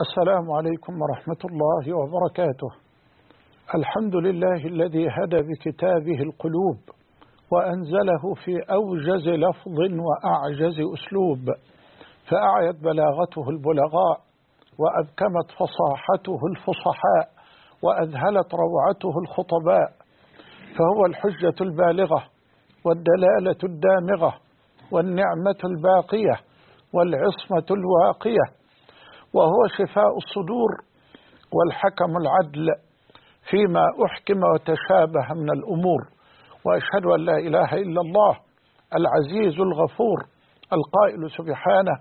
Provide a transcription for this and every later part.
السلام عليكم ورحمة الله وبركاته. الحمد لله الذي هدى بكتابه القلوب وأنزله في أوجز لفظ وأعجز أسلوب، فأعيت بلاغته البلغاء وأبكمت فصاحته الفصحاء وأذهلت روعته الخطباء، فهو الحجة البالغة والدلالة الدامغة والنعمة الباقية والعصمة الواقية، وهو شفاء الصدور والحكم العدل فيما أحكم وتشابه من الأمور. وأشهد أن لا إله إلا الله العزيز الغفور القائل سبحانه: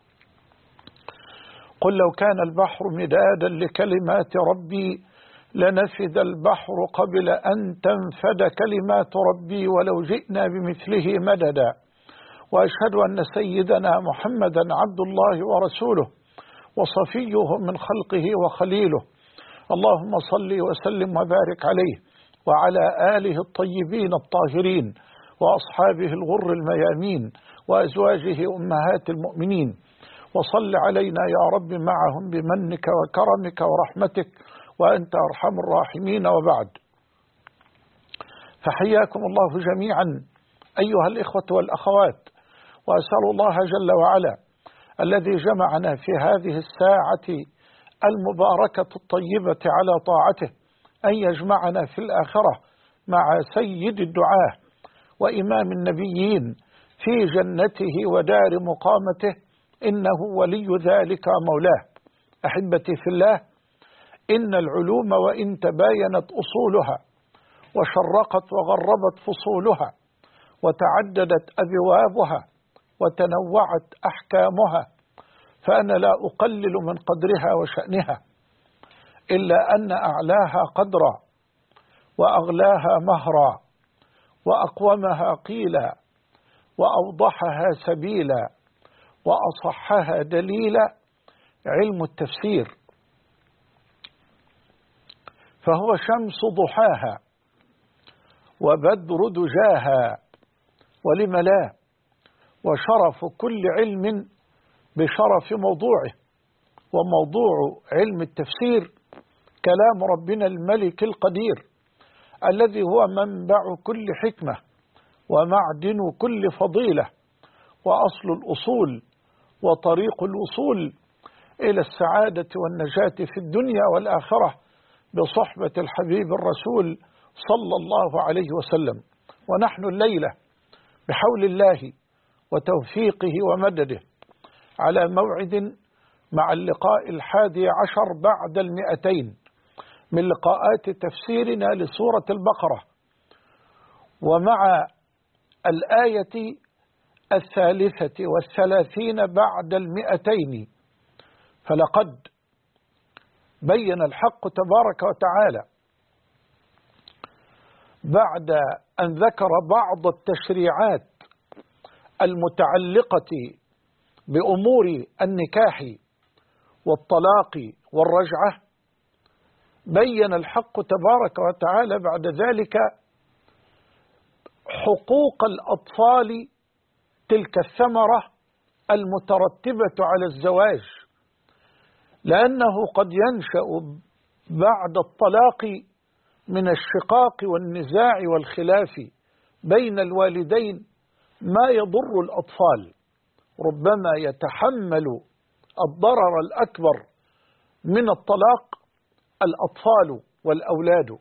قل لو كان البحر مدادا لكلمات ربي لنفد البحر قبل أن تنفد كلمات ربي ولو جئنا بمثله مددا. وأشهد أن سيدنا محمدا عبد الله ورسوله وصفيه من خلقه وخليله، اللهم صل وسلم وبارك عليه وعلى آله الطيبين الطاهرين وأصحابه الغر الميامين وأزواجه أمهات المؤمنين، وصل علينا يا رب معهم بمنك وكرمك ورحمتك وأنت أرحم الراحمين. وبعد، فحياكم الله جميعا أيها الإخوة والأخوات، وأسأل الله جل وعلا الذي جمعنا في هذه الساعة المباركة الطيبة على طاعته أن يجمعنا في الآخرة مع سيد الدعاة وإمام النبيين في جنته ودار مقامته، إنه ولي ذلك مولاه. أحبتي في الله، إن العلوم وإن تباينت أصولها وشرقت وغربت فصولها وتعددت أبوابها وتنوعت أحكامها، فأنا لا أقلل من قدرها وشأنها، إلا أن أعلاها قدرا وأغلاها مهرا وأقومها قيلا وأوضحها سبيلا وأصحها دليلا علم التفسير، فهو شمس ضحاها وبدر دجاها، ولم لا، وشرف كل علم بشرف موضوعه. وموضوع علم التفسير كلام ربنا الملك القدير الذي هو منبع كل حكمة ومعدن كل فضيلة وأصل الأصول وطريق الوصول إلى السعادة والنجاة في الدنيا والآخرة بصحبة الحبيب الرسول صلى الله عليه وسلم. ونحن الليلة بحول الله وتوفيقه ومدده على موعد مع اللقاء 11 بعد 200 من لقاءات تفسيرنا لسورة البقرة، ومع الآية 33 بعد 200. فلقد بين الحق تبارك وتعالى بعد أن ذكر بعض التشريعات المتعلقة بأمور النكاح والطلاق والرجعة، بين الحق تبارك وتعالى بعد ذلك حقوق الأطفال، تلك الثمرة المترتبة على الزواج، لأنه قد ينشأ بعد الطلاق من الشقاق والنزاع والخلاف بين الوالدين ما يضر الأطفال، ربما يتحمل الضرر الأكبر من الطلاق الأطفال والأولاد.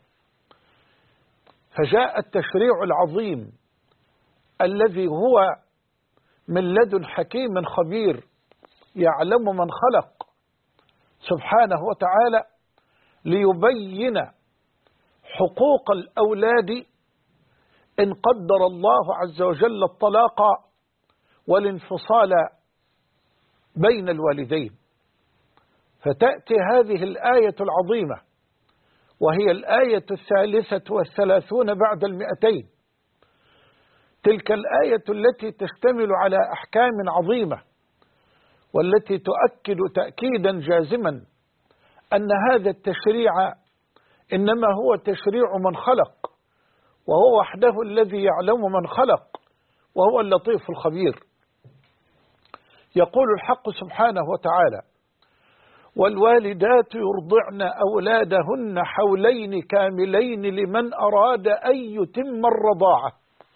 فجاء التشريع العظيم الذي هو من لدن حكيم خبير يعلم من خلق سبحانه وتعالى ليبين حقوق الأولاد إن قدر الله عز وجل الطلاق والانفصال بين الوالدين. فتأتي هذه الآية العظيمة وهي الآية 33 بعد 200، تلك الآية التي تشتمل على أحكام عظيمة والتي تؤكد تأكيدا جازما أن هذا التشريع إنما هو تشريع من خلق، وهو وحده الذي يعلم من خلق، وهو اللطيف الخبير. يقول الحق سبحانه وتعالى: والوالدات يرضعن أولادهن حولين كاملين لمن أراد أن يتم الرضاعة.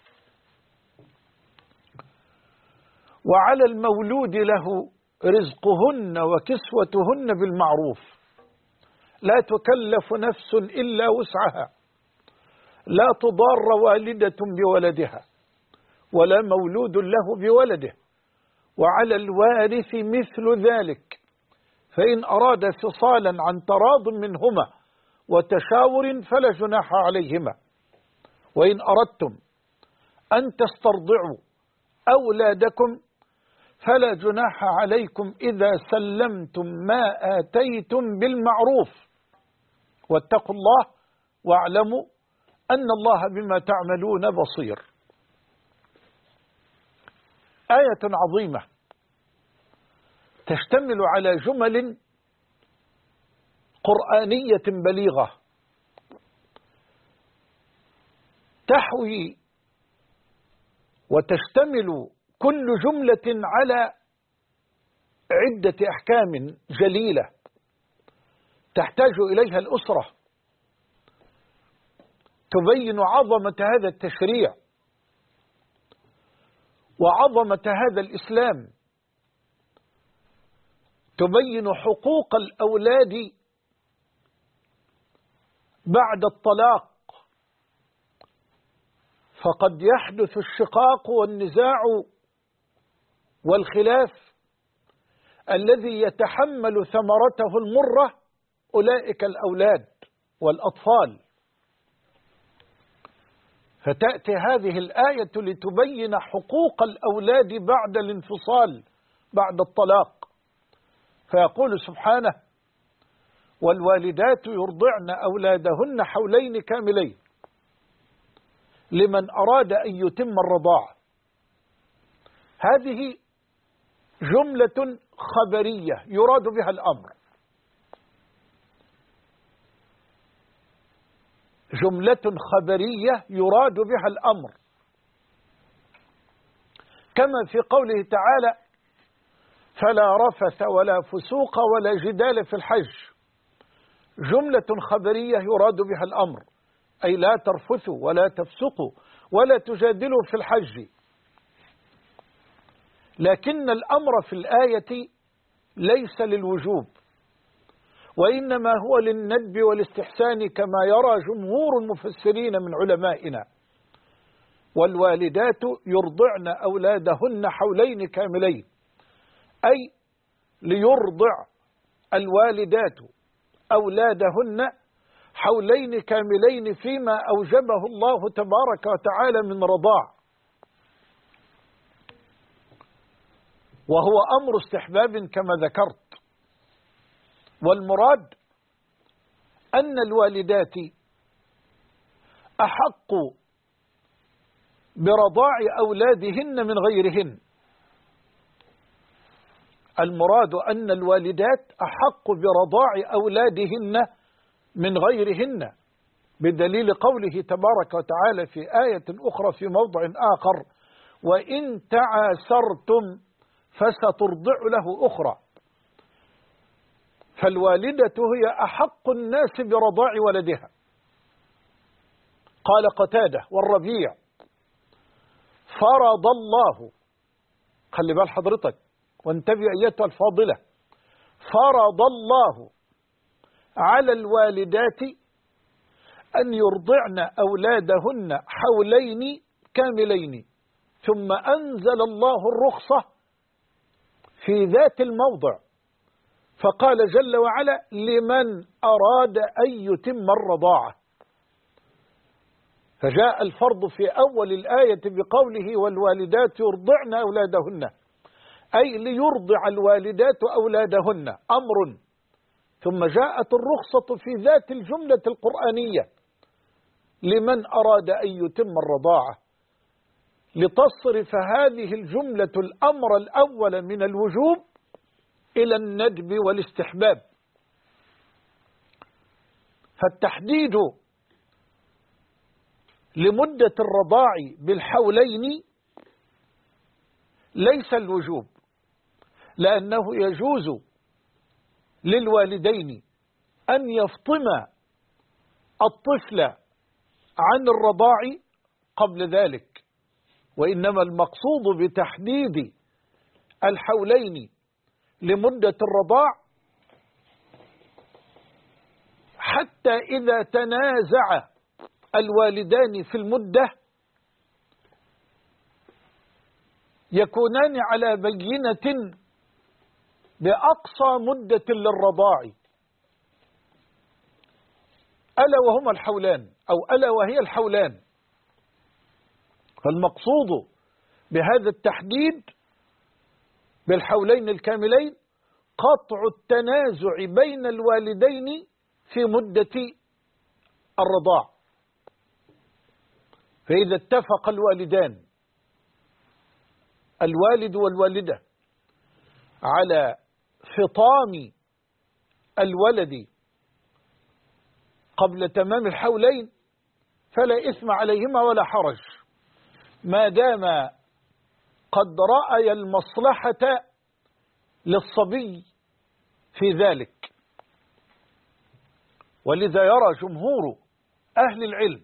وعلى المولود له رزقهن وكسوتهن بالمعروف، لا تكلف نفس إلا وسعها، لا تضار والدة بولدها ولا مولود له بولده، وعلى الوارث مثل ذلك، فإن أراد فصالا عن تراض منهما وتشاور فلا جناح عليهما. وإن أردتم أن تسترضعوا أولادكم فلا جناح عليكم إذا سلمتم ما آتيتم بالمعروف، واتقوا الله واعلموا أن الله بما تعملون بصير. آية عظيمة تشتمل على جمل قرآنية بليغة تحوي وتشتمل كل جملة على عدة أحكام جليلة تحتاج إليها الأسرة، تبين عظمة هذا التشريع وعظمة هذا الإسلام، تبين حقوق الأولاد بعد الطلاق، فقد يحدث الشقاق والنزاع والخلاف الذي يتحمل ثمرته المرة أولئك الأولاد والأطفال. فتأتي هذه الآية لتبين حقوق الأولاد بعد الانفصال بعد الطلاق، فيقول سبحانه: والوالدات يرضعن أولادهن حولين كاملين لمن أراد أن يتم الرضاعة. هذه جملة خبرية يراد بها الأمر، جملة خبرية يراد بها الأمر، كما في قوله تعالى: فلا رفث ولا فسوق ولا جدال في الحج. جملة خبرية يراد بها الأمر، أي لا ترفثوا ولا تفسقوا ولا تجادلوا في الحج. لكن الأمر في الآية ليس للوجوب، وإنما هو للندب والاستحسان كما يرى جمهور المفسرين من علمائنا. والوالدات يرضعن أولادهن حولين كاملين، أي ليرضع الوالدات أولادهن حولين كاملين فيما أوجبه الله تبارك وتعالى من رضاع، وهو أمر استحباب كما ذكرت. والمراد أن الوالدات أحق برضاع أولادهن من غيرهن. المراد أن الوالدات أحق برضاع أولادهن من غيرهن، بدليل قوله تبارك وتعالى في آية أخرى في موضع آخر: وإن تعاسرتم فسترضع له أخرى. فالوالدة هي أحق الناس برضاع ولدها. قال قتادة والربيع: فرض الله، خلي بال حضرتك وانتبه أيتها الفاضلة، فرض الله على الوالدات أن يرضعن أولادهن حولين كاملين، ثم أنزل الله الرخصة في ذات الموضع فقال جل وعلا: لمن أراد أن يتم الرضاعة. فجاء الفرض في أول الآية بقوله: والوالدات يرضعن أولادهن، أي ليرضع الوالدات أولادهن، أمر. ثم جاءت الرخصة في ذات الجملة القرآنية: لمن أراد أن يتم الرضاعة، لتصرف هذه الجملة الأمر الأول من الوجوب إلى الندب والاستحباب. فالتحديد لمدة الرضاع بالحولين ليس الوجوب، لأنه يجوز للوالدين أن يفطم الطفل عن الرضاع قبل ذلك، وإنما المقصود بتحديد الحولين لمدة الرضاع حتى إذا تنازع الوالدان في المدة يكونان على بينة بأقصى مدة للرضاع، ألا وهما الحولان أو ألا وهي الحولان. فالمقصود بهذا التحديد بالحولين الكاملين قطع التنازع بين الوالدين في مدة الرضاع. فإذا اتفق الوالدان الوالد والوالدة على فطام الولد قبل تمام الحولين فلا إثم عليهما ولا حرج، ما دام قد رأي المصلحة للصبي في ذلك. ولذا يرى جمهور أهل العلم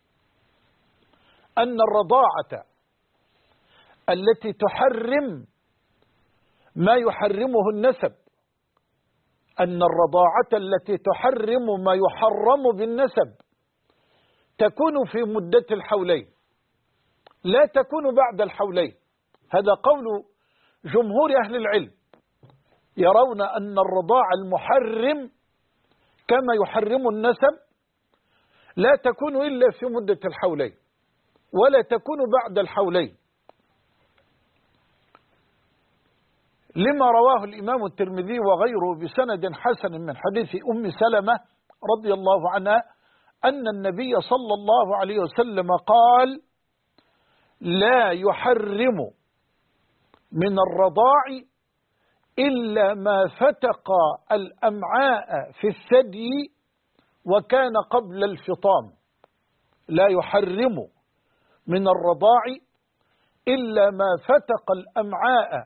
أن الرضاعة التي تحرم ما يحرمه النسب، أن الرضاعة التي تحرم ما يحرم بالنسب تكون في مدة الحولين، لا تكون بعد الحولين. هذا قول جمهور أهل العلم، يرون أن الرضاع المحرم كما يحرم النسب لا تكون إلا في مدة الحولين ولا تكون بعد الحولين، لما رواه الإمام الترمذي وغيره بسند حسن من حديث أم سلمة رضي الله عنها أن النبي صلى الله عليه وسلم قال: لا يحرم من الرضاع إلا ما فتق الأمعاء في الثدي وكان قبل الفطام. لا يحرم من الرضاع إلا ما فتق الأمعاء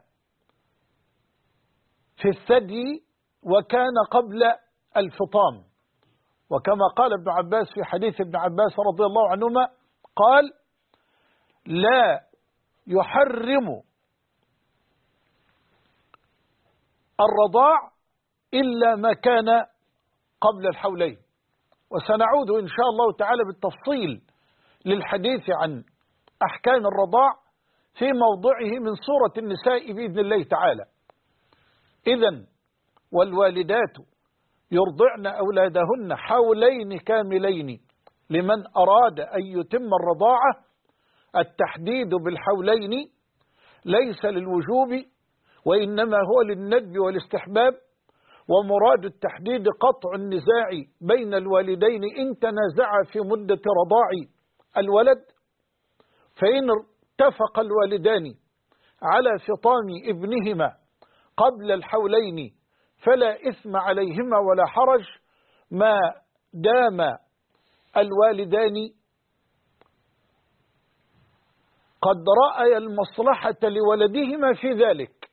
في الثدي وكان قبل الفطام. وكما قال ابن عباس في حديث ابن عباس رضي الله عنهما قال: لا يحرم الرضاع إلا ما كان قبل الحولين. وسنعود إن شاء الله تعالى بالتفصيل للحديث عن أحكام الرضاع في موضعه من سورة النساء بإذن الله تعالى. إذن والوالدات يرضعن أولادهن حولين كاملين لمن أراد أن يتم الرضاعة. التحديد بالحولين ليس للوجوب وإنما هو للندب والاستحباب، ومراد التحديد قطع النزاع بين الوالدين إن تنازعا في مدة رضاع الولد. فإن اتفق الوالدان على فطام ابنهما قبل الحولين فلا إثم عليهما ولا حرج، ما دام الوالدان قد رأي المصلحة لولدهما في ذلك.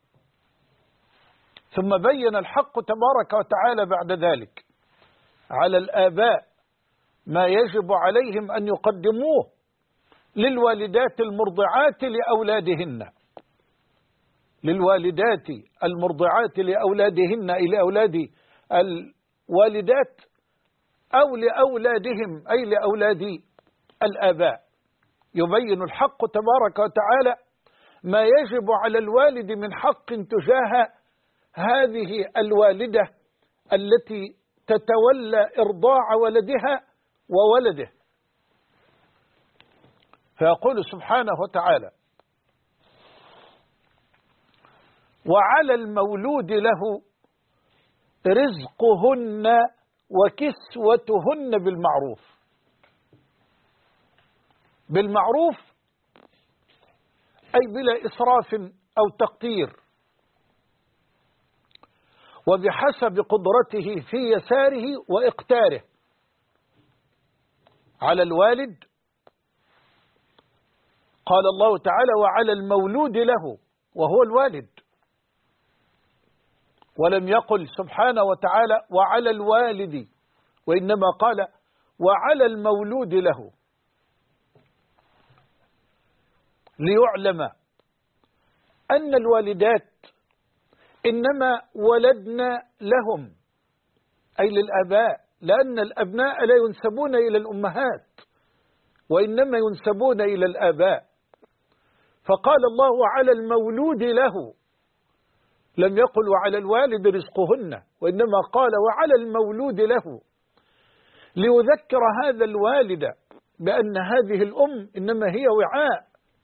ثم بين الحق تبارك وتعالى بعد ذلك على الآباء ما يجب عليهم أن يقدموه للوالدات المرضعات لأولادهن، للوالدات المرضعات لأولادهن أي لأولاد الوالدات أو لأولادهم أي لأولاد الآباء. يبين الحق تبارك وتعالى ما يجب على الوالد من حق تجاه هذه الوالدة التي تتولى إرضاع ولدها وولده. فيقول سبحانه وتعالى: وعلى المولود له رزقهن وكسوتهن بالمعروف. بالمعروف أي بلا إسراف أو تقتير، وبحسب قدرته في يساره وإقتاره. على الوالد قال الله تعالى: وعلى المولود له، وهو الوالد. ولم يقل سبحانه وتعالى وعلى الوالد، وإنما قال وعلى المولود له، ليعلم أن الوالدات إنما ولدنا لهم، أي للآباء، لأن الأبناء لا ينسبون إلى الأمهات وإنما ينسبون إلى الآباء. فقال الله وعلى المولود له، لم يقل وعلى الوالد رزقهن، وإنما قال وعلى المولود له، ليذكر هذا الوالد بأن هذه الأم إنما هي وعاء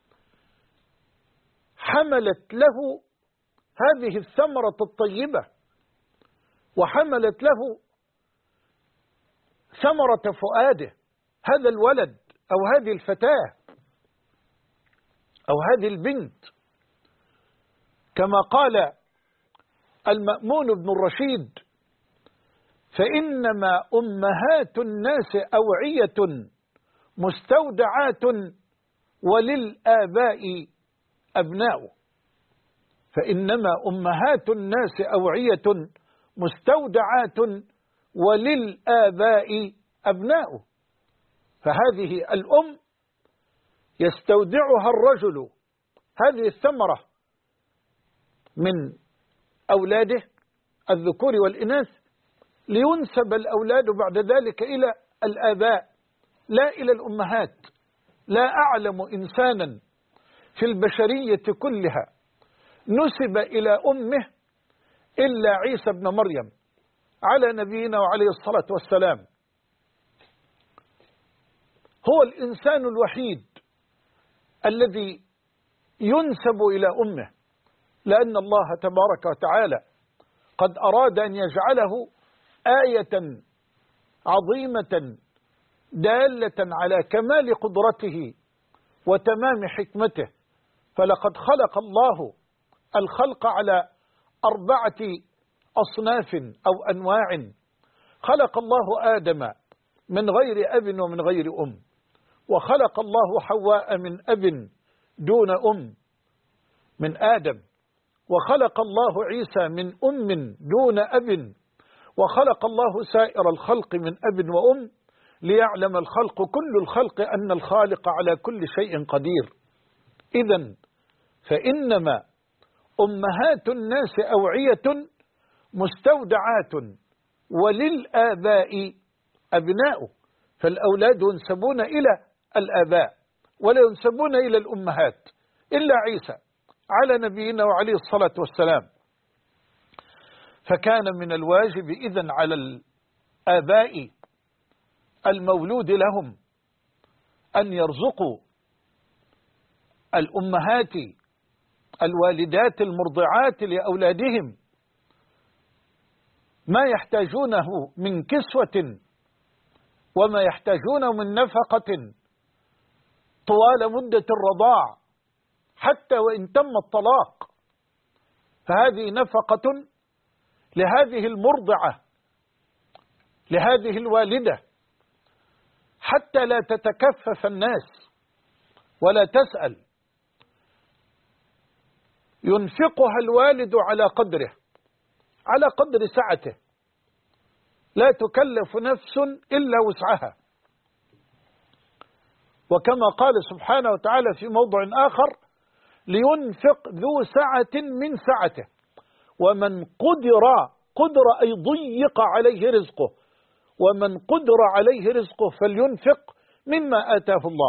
حملت له هذه الثمرة الطيبة، وحملت له ثمرة فؤاده، هذا الولد أو هذه الفتاة أو هذه البنت، كما قال المأمون بن الرشيد: فإنما أمهات الناس أوعية مستودعات وللآباء أبناء. فإنما أمهات الناس أوعية مستودعات وللآباء أبناء. فهذه الأم يستودعها الرجل هذه الثمرة من أولاده الذكور والإناث، لينسب الأولاد بعد ذلك إلى الآباء لا إلى الأمهات. لا أعلم إنسانا في البشرية كلها نسب إلى أمه إلا عيسى بن مريم على نبينا وعليه الصلاة والسلام. هو الإنسان الوحيد الذي ينسب إلى أمه، لأن الله تبارك وتعالى قد أراد أن يجعله آية عظيمة دالة على كمال قدرته وتمام حكمته. فلقد خلق الله الخلق على 4 أصناف أو أنواع. خلق الله آدم من غير أب ومن غير أم، وخلق الله حواء من أب دون أم من آدم، وخلق الله عيسى من أم دون أب، وخلق الله سائر الخلق من أب وأم، ليعلم الخلق كل الخلق أن الخالق على كل شيء قدير. إذن فإنما أمهات الناس أوعية مستودعات وللآباء أبناء. فالأولاد ينسبون إلى الآباء ولا ينسبون إلى الأمهات إلا عيسى على نبينا وعليه الصلاة والسلام. فكان من الواجب إذن على الآباء المولود لهم أن يرزقوا الأمهات الوالدات المرضعات لأولادهم ما يحتاجونه من كسوة وما يحتاجونه من نفقة طوال مدة الرضاع حتى وإن تم الطلاق. فهذه نفقة لهذه المرضعة لهذه الوالدة حتى لا تتكفف الناس ولا تسأل. ينفقها الوالد على قدره، على قدر سعته، لا تكلف نفس إلا وسعها. وكما قال سبحانه وتعالى في موضع آخر: لينفق ذو سعة من سعته، ومن قدر أي ضيق عليه رزقه، ومن قدر عليه رزقه فلينفق مما آتاه الله.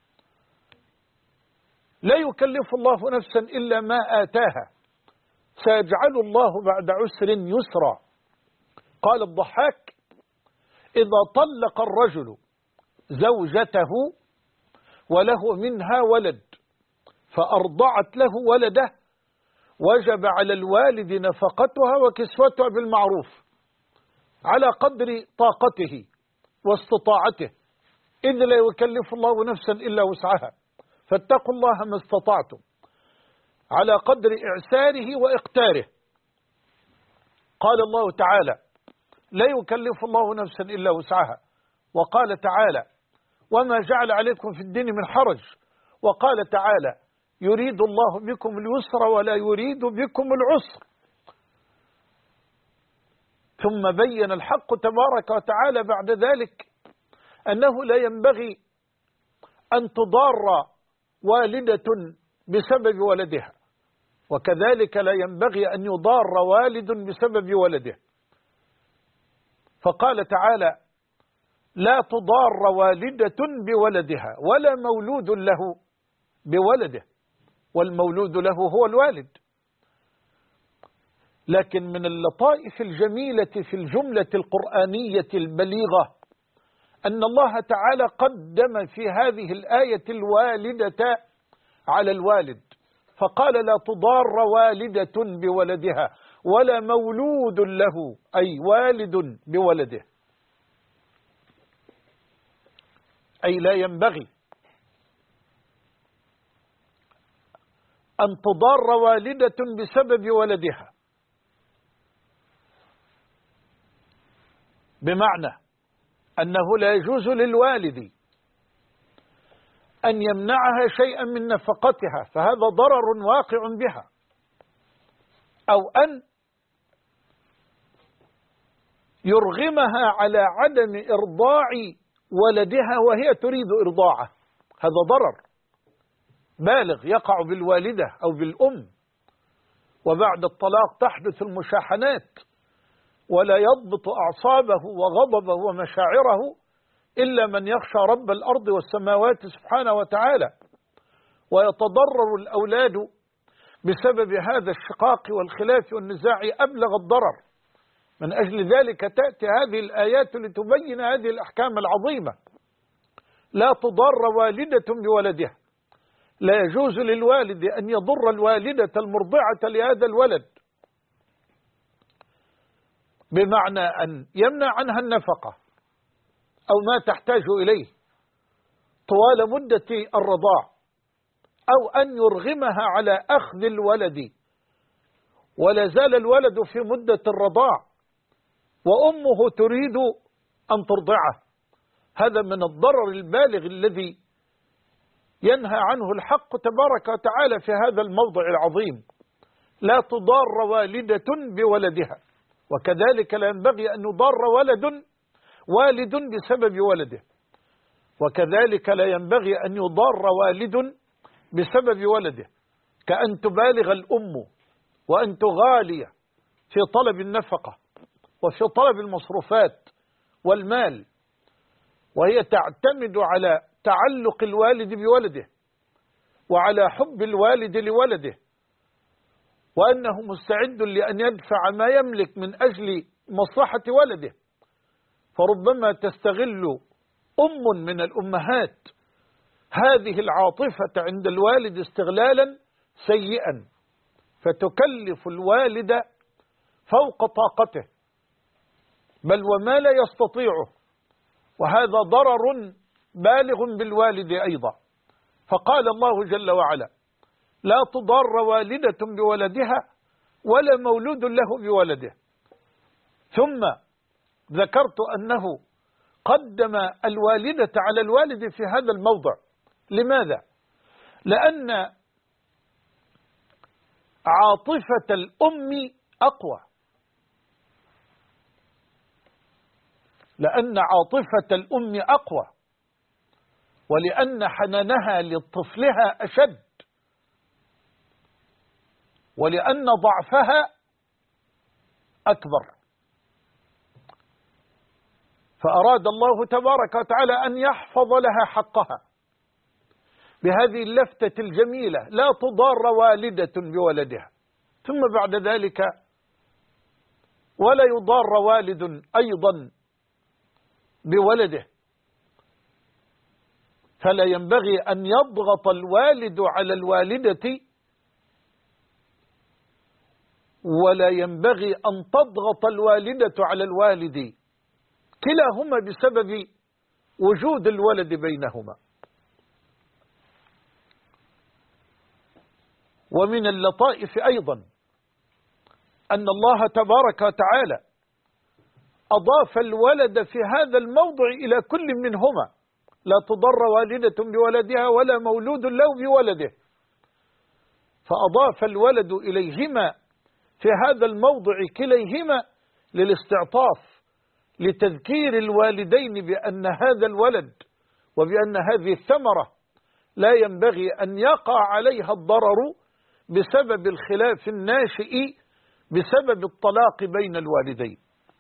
لا يكلف الله نفسا إلا ما آتاها، سيجعل الله بعد عسر يسرا. قال الضحاك: إذا طلق الرجل زوجته وله منها ولد فأرضعت له ولده، وجب على الوالد نفقتها وكسوتها بالمعروف على قدر طاقته واستطاعته، إذ لا يكلف الله نفسا إلا وسعها. فاتقوا الله ما استطعتم على قدر إعساره وإقتاره. قال الله تعالى: لا يكلف الله نفسا إلا وسعها. وقال تعالى: وما جعل عليكم في الدين من حرج. وقال تعالى: يريد الله بكم اليسر ولا يريد بكم العسر. ثم بين الحق تبارك وتعالى بعد ذلك أنه لا ينبغي أن تضار والدة بسبب ولدها، وكذلك لا ينبغي أن يضار والد بسبب ولده. فقال تعالى: لا تضار والدة بولدها ولا مولود له بولده، والمولود له هو الوالد. لكن من اللطائف الجميلة في الجملة القرآنية البليغة أن الله تعالى قدم في هذه الآية الوالدة على الوالد، فقال: لا تضار والدة بولدها ولا مولود له، أي والد بولده، أي لا ينبغي أن تضار والدة بسبب ولدها، بمعنى أنه لا يجوز للوالد أن يمنعها شيئا من نفقتها، فهذا ضرر واقع بها، أو أن يرغمها على عدم إرضاع ولدها وهي تريد إرضاعه، هذا ضرر بالغ يقع بالوالدة أو بالأم. وبعد الطلاق تحدث المشاحنات، ولا يضبط أعصابه وغضبه ومشاعره إلا من يخشى رب الأرض والسماوات سبحانه وتعالى، ويتضرر الأولاد بسبب هذا الشقاق والخلاف والنزاع أبلغ الضرر. من أجل ذلك تأتي هذه الآيات لتبين هذه الأحكام العظيمة. لا تضار والدة بولدها، لا يجوز للوالد أن يضر الوالدة المرضعة لهذا الولد، بمعنى أن يمنع عنها النفقة أو ما تحتاج إليه طوال مدة الرضاع، أو أن يرغمها على أخذ الولد ولا زال الولد في مدة الرضاع وأمه تريد أن ترضعه. هذا من الضرر البالغ الذي ينهى عنه الحق تبارك وتعالى في هذا الموضع العظيم. لا تضار والدة بولدها، وكذلك لا ينبغي أن يضار والد بسبب ولده، وكذلك لا ينبغي أن يضار والد بسبب ولده، كأن تبالغ الأم وأن تغالي في طلب النفقة وفي طلب المصروفات والمال، وهي تعتمد على تعلق الوالد بولده وعلى حب الوالد لولده، وأنه مستعد لأن يدفع ما يملك من أجل مصلحة ولده. فربما تستغل أم من الأمهات هذه العاطفة عند الوالد استغلالا سيئا، فتكلف الوالد فوق طاقته بل وما لا يستطيعه، وهذا ضرر بالغ بالوالد أيضا. فقال الله جل وعلا: لا تضار والدة بولدها ولا مولود له بولده. ثم ذكرت أنه قدم الوالدة على الوالد في هذا الموضع. لماذا؟ لأن عاطفة الأم أقوى، لأن عاطفة الأم أقوى، ولأن حنانها لطفلها أشد، ولأن ضعفها أكبر. فأراد الله تبارك وتعالى أن يحفظ لها حقها بهذه اللفتة الجميلة: لا تضار والدة بولدها. ثم بعد ذلك: ولا يضار والد أيضا بولده، فلا ينبغي أن يضغط الوالد على الوالدة، ولا ينبغي أن تضغط الوالدة على الوالد، كلاهما بسبب وجود الولد بينهما. ومن اللطائف أيضا أن الله تبارك وتعالى أضاف الولد في هذا الموضع إلى كل منهما: لا تضر والدة بولدها ولا مولود له بولده، فأضاف الولد إليهما في هذا الموضع كليهما للاستعطاف، لتذكير الوالدين بأن هذا الولد وبأن هذه الثمرة لا ينبغي أن يقع عليها الضرر بسبب الخلاف الناشئ بسبب الطلاق بين الوالدين،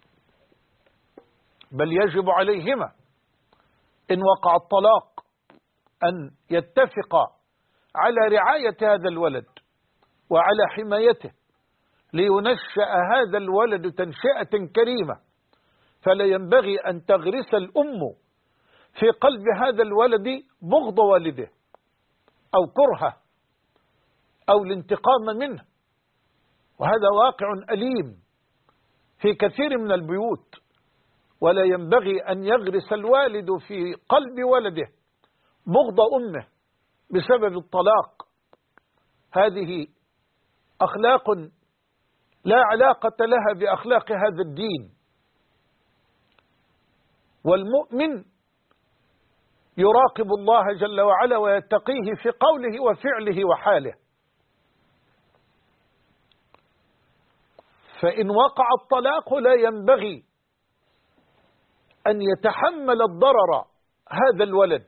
بل يجب عليهما إن وقع الطلاق أن يتفقا على رعاية هذا الولد وعلى حمايته لينشأ هذا الولد تنشئة كريمة. فلا ينبغي أن تغرس الأم في قلب هذا الولد بغض والده أو كرهه أو الانتقام منه، وهذا واقع أليم في كثير من البيوت. ولا ينبغي أن يغرس الوالد في قلب ولده بغض أمه بسبب الطلاق. هذه أخلاق لا علاقة لها بأخلاق هذا الدين. والمؤمن يراقب الله جل وعلا ويتقيه في قوله وفعله وحاله. فإن وقع الطلاق لا ينبغي أن يتحمل الضرر هذا الولد،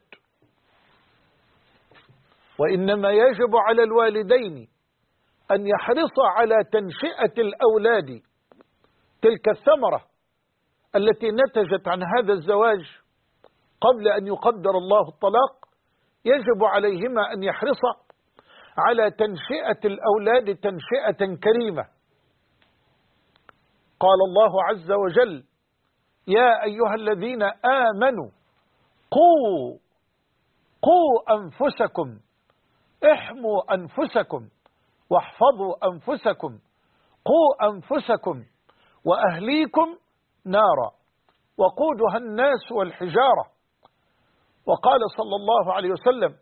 وإنما يجب على الوالدين أن يحرص على تنشئة الأولاد تلك الثمرة التي نتجت عن هذا الزواج قبل أن يقدر الله الطلاق. يجب عليهما أن يحرص على تنشئة الأولاد تنشئة كريمة. قال الله عز وجل: يا أيها الذين آمنوا قوا أنفسكم، احموا أنفسكم واحفظوا أنفسكم، قوا أنفسكم وأهليكم نارا وقودها الناس والحجارة. وقال صلى الله عليه وسلم: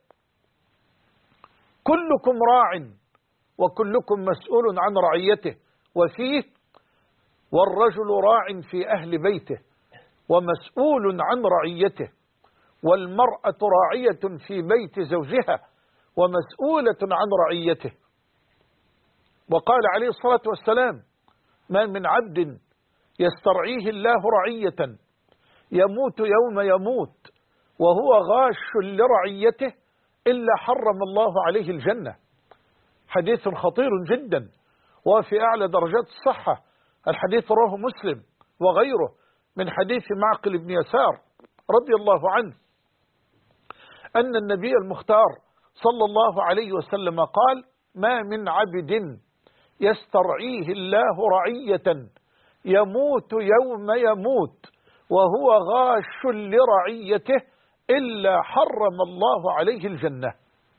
كلكم راع وكلكم مسؤول عن رعيته، وفيه: والرجل راع في أهل بيته ومسؤول عن رعيته، والمرأة راعية في بيت زوجها ومسؤولة عن رعيته. وقال عليه الصلاة والسلام: ما من عبد يسترعيه الله رعية يموت يوم يموت وهو غاش لرعيته إلا حرم الله عليه الجنة. حديث خطير جدا وفي أعلى درجات الصحة. الحديث رواه مسلم وغيره من حديث معقل بن يسار رضي الله عنه أن النبي المختار صلى الله عليه وسلم قال: ما من عبد يسترعيه الله رعية يموت يوم يموت وهو غاش لرعيته إلا حرم الله عليه الجنة.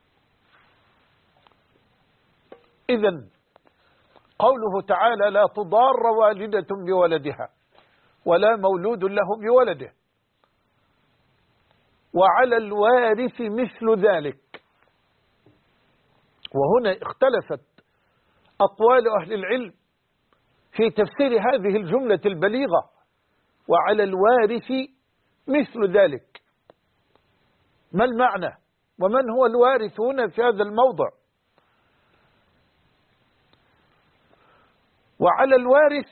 إذن قوله تعالى: لا تضار والدة بولدها ولا مولود له بولده، وعلى الوارث مثل ذلك. وهنا اختلفت أقوال أهل العلم في تفسير هذه الجملة البليغة: وعلى الوارث مثل ذلك. ما المعنى؟ ومن هو الوارث هنا في هذا الموضع؟ وعلى الوارث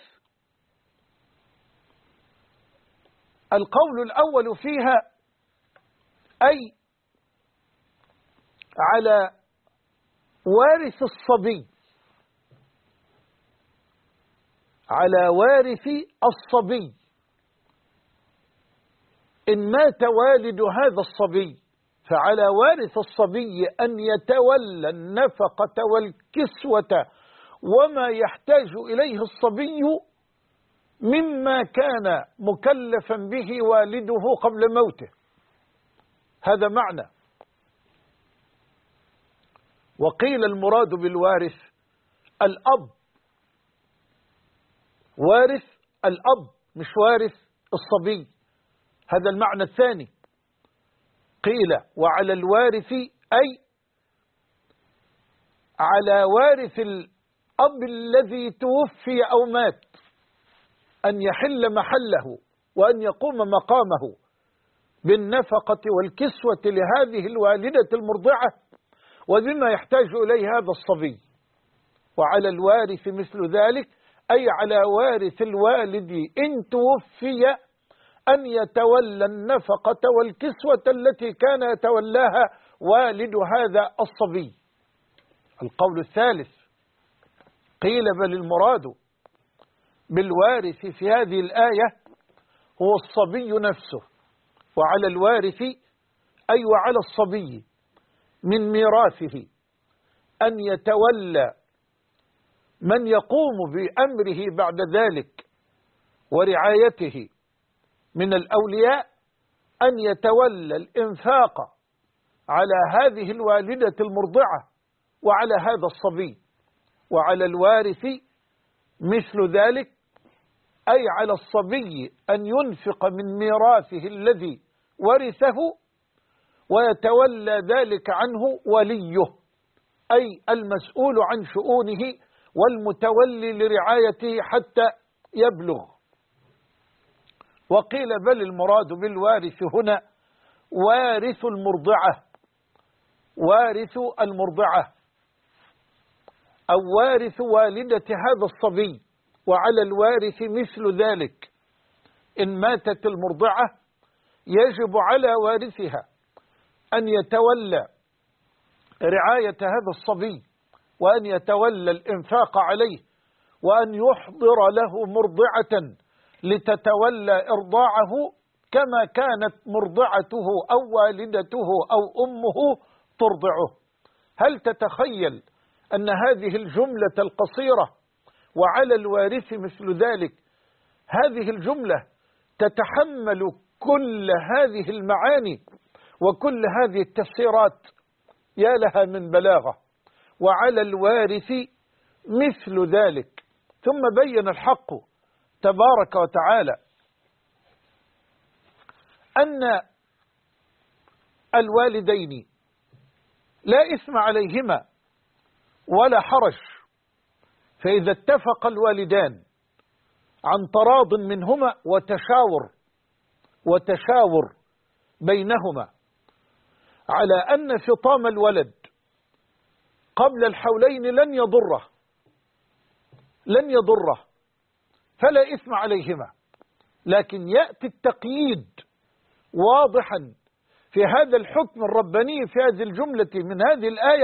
القول الأول فيها أي على وارث الصبي، على وارث الصبي. إن مات والد هذا الصبي فعلى وارث الصبي أن يتولى النفقة والكسوة وما يحتاج إليه الصبي مما كان مكلفا به والده قبل موته. هذا معنى. وقيل المراد بالوارث الأب، وارث الأب مش وارث الصبي. هذا المعنى الثاني. قيل وعلى الوارث أي على وارث الأب الذي توفي أو مات أن يحل محله وأن يقوم مقامه بالنفقة والكسوة لهذه الوالدة المرضعة وبما يحتاج إليه هذا الصبي. وعلى الوارث مثل ذلك أي على وارث الوالد إن توفي أن يتولى النفقة والكسوة التي كان يتولاها والد هذا الصبي. القول الثالث قيل بل المراد بالوارث في هذه الآية هو الصبي نفسه، وعلى الوارث أي وعلى الصبي من ميراثه أن يتولى من يقوم بأمره بعد ذلك ورعايته من الأولياء، أن يتولى الإنفاق على هذه الوالدة المرضعة وعلى هذا الصبي. وعلى الوارث مثل ذلك، أي على الصبي أن ينفق من ميراثه الذي ورثه ويتولى ذلك عنه وليه، أي المسؤول عن شؤونه والمتولي لرعايته حتى يبلغ. وقيل بل المراد بالوارث هنا وارث المرضعة، وارث المرضعة أو وارث والدة هذا الصبي. وعلى الوارث مثل ذلك، إن ماتت المرضعة يجب على وارثها أن يتولى رعاية هذا الصبي، وأن يتولى الإنفاق عليه، وأن يحضر له مرضعة لتتولى إرضاعه كما كانت مرضعته أو والدته أو أمه ترضعه. هل تتخيل أن هذه الجملة القصيرة وعلى الوارث مثل ذلك، هذه الجملة تتحمل كل هذه المعاني وكل هذه التفسيرات؟ يا لها من بلاغة. وعلى الوارث مثل ذلك. ثم بين الحق تبارك وتعالى أن الوالدين لا إثم عليهما ولا حرج، فإذا اتفق الوالدان عن تراض منهما وتشاور بينهما على أن فطام الولد قبل الحولين لن يضره فلا إثم عليهما. لكن يأتي التقييد واضحا في هذا الحكم الرباني في هذه الجملة من هذه الآية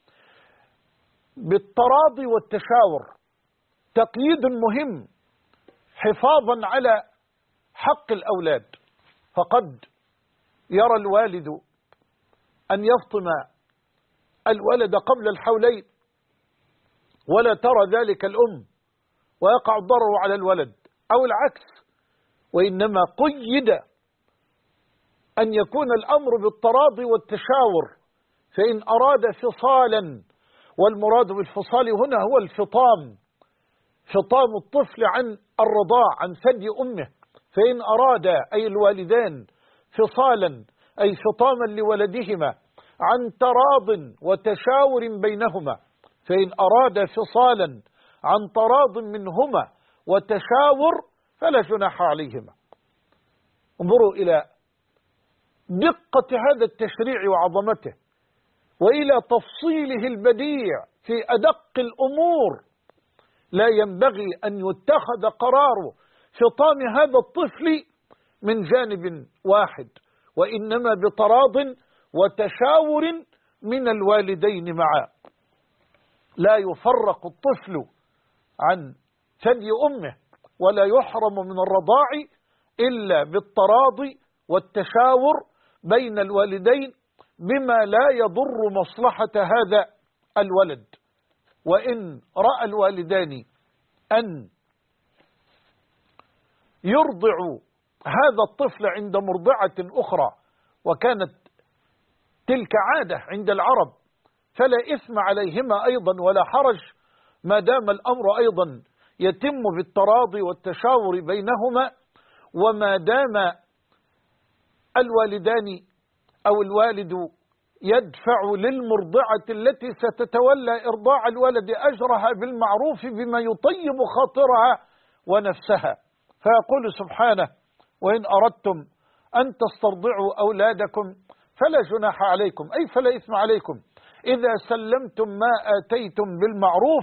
بالتراضي والتشاور، تقييد مهم حفاظا على حق الأولاد. فقد يرى الوالد أن يفطم الولد قبل الحولين ولا ترى ذلك الأم ويقع الضرر على الولد، أو العكس، وإنما قيد أن يكون الأمر بالتراضي والتشاور. فإن أراد فصالا، والمراد بالفصال هنا هو الفطام، فطام الطفل عن الرضاع عن ثدي أمه، فإن أراد أي الوالدان فصالا أي فطاما لولدهما عن تراض وتشاور بينهما، فإن أراد فصالا عن تراض منهما وتشاور فلا جناح عليهما. انظروا إلى دقة هذا التشريع وعظمته، وإلى تفصيله البديع في أدق الأمور. لا ينبغي أن يتخذ قرار فطام هذا الطفل من جانب واحد، وإنما بتراض وتشاور من الوالدين معا. لا يفرق الطفل عن ثدي أمه ولا يحرم من الرضاع إلا بالتراضي والتشاور بين الوالدين بما لا يضر مصلحة هذا الولد. وإن رأى الوالدان أن يرضعوا هذا الطفل عند مرضعة أخرى، وكانت تلك عادة عند العرب، فلا إثم عليهما أيضا ولا حرج، ما دام الأمر أيضا يتم بالتراضي والتشاور بينهما، وما دام الوالدان أو الوالد يدفع للمرضعة التي ستتولى إرضاع الولد أجرها بالمعروف بما يطيب خاطرها ونفسها. فيقول سبحانه: وإن أردتم أن تسترضعوا أولادكم فلا جناح عليكم، أي فلا إثم عليكم إذا سلمتم ما آتيتم بالمعروف،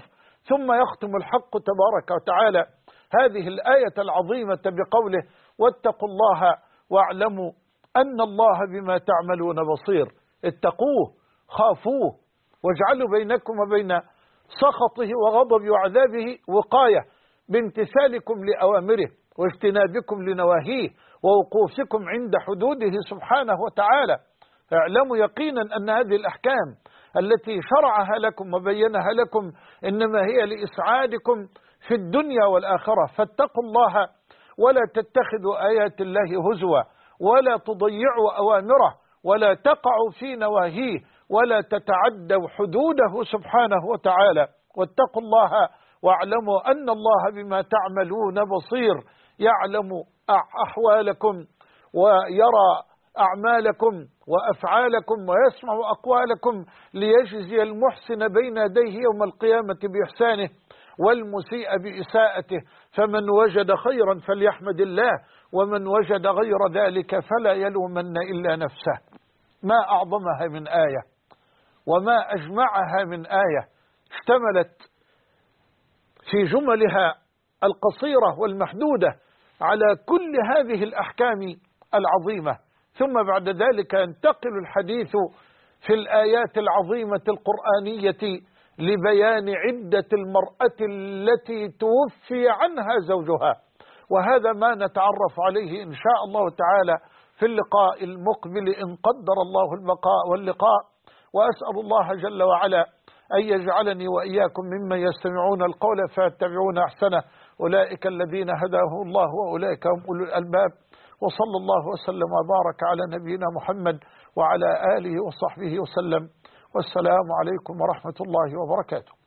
ثم يختم الحق تبارك وتعالى هذه الآية العظيمة بقوله: واتقوا الله واعلموا أن الله بما تعملون بصير. اتقوه، خافوه، واجعلوا بينكم وبين سخطه وغضبه وعذابه وقاية بامتثالكم لأوامره واجتنابكم لنواهيه ووقوفكم عند حدوده سبحانه وتعالى. اعلموا يقينا أن هذه الأحكام التي شرعها لكم وبينها لكم إنما هي لإسعادكم في الدنيا والآخرة، فاتقوا الله ولا تتخذوا آيات الله هزوا ولا تضيعوا أوامره ولا تقعوا في نواهيه ولا تتعدوا حدوده سبحانه وتعالى. واتقوا الله واعلموا أن الله بما تعملون بصير، يعلم أحوالكم ويرى أعمالكم وأفعالكم ويسمع أقوالكم ليجزي المحسن بين يديه يوم القيامة بإحسانه والمسيء بإساءته، فمن وجد خيرا فليحمد الله ومن وجد غير ذلك فلا يلومن إلا نفسه. ما أعظمها من آية وما أجمعها من آية اشتملت في جملها القصيرة والمحدودة على كل هذه الأحكام العظيمة. ثم بعد ذلك ينتقل الحديث في الآيات العظيمة القرآنية لبيان عدة المرأة التي توفي عنها زوجها، وهذا ما نتعرف عليه إن شاء الله تعالى في اللقاء المقبل إن قدر الله البقاء واللقاء. وأسأل الله جل وعلا أن يجعلني وإياكم ممن يستمعون القول فيتبعون أحسنه، أولئك الذين هداهم الله وأولئك هم أولو الألباب. وصلى الله وسلم وبارك على نبينا محمد وعلى آله وصحبه وسلم، والسلام عليكم ورحمة الله وبركاته.